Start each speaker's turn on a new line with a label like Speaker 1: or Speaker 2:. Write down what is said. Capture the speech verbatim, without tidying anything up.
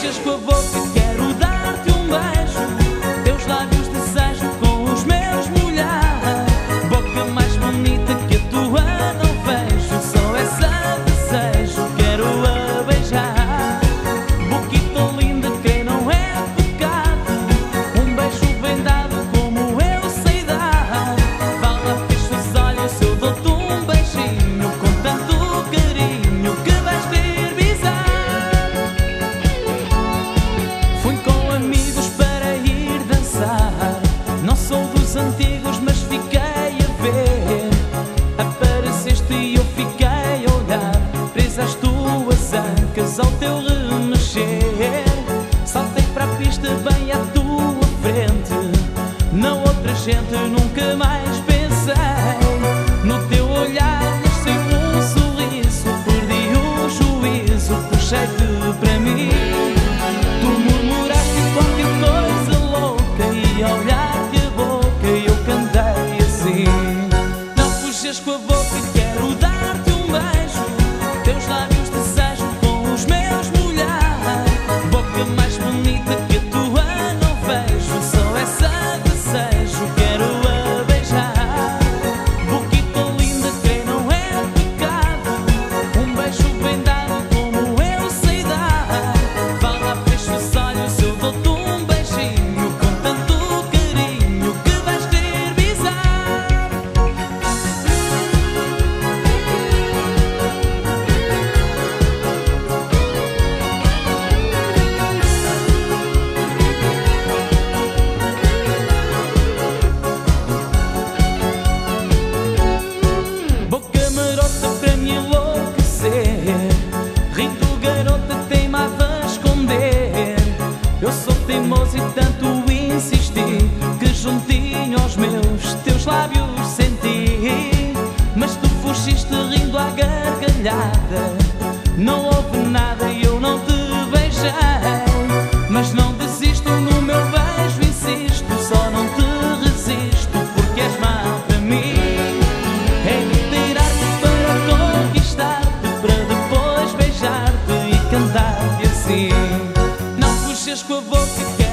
Speaker 1: fujas com a boca, quero dar-te um beijo. Teus lábios desejo com os meus molhar. Boca mais bonita que a tua não vejo, só essa desejo, quero-a beijar. Boquita linda, quem não é pecado, um beijo bem dado como eu sei dar. Fala, fecha os olhos, eu dou-te um beijinho com tanto carinho que vais ter bizarro. Fui com amigos para ir dançar, não sou dos antigos, mas fiquei a ver. Apareceste e eu fiquei a olhar, presa às tuas ancas ao teu remexer. Saltei para a pista bem à tua frente, na outra gente nunca mais pensei. No teu olhar nasceu um sorriso, perdi o juízo, puxei-te para mim. Tu murmuraste qualquer coisa louca e ao olhar-te a boca eu cantei assim. Não fujas com a boca, quero dar-te um beijo. Teus lábios desejo com os meus molhar. Boca mais bonita que a tua não vejo, só essa desejo, quero-a beijar. Boquita linda, quem não é pecado, um beijo bem dado como eu sei dar. Fala, fecha os olhos, eu dou-te um beijinho com tanto carinho que vais ter bizarro. Boca marota para me enlouquecer, rito garota teimava a esconder. Eu sou teimoso e tanto insisti, que juntinho aos meus teus lábios senti. Mas tu fugiste rindo à gargalhada, não houve nada e eu não te beijei. Mas não desisto, no meu beijo insisto, só não te resisto porque és má para mim. É tirar-te para conquistar-te, para depois beijar-te e cantar-te assim. Não fujas com a boca,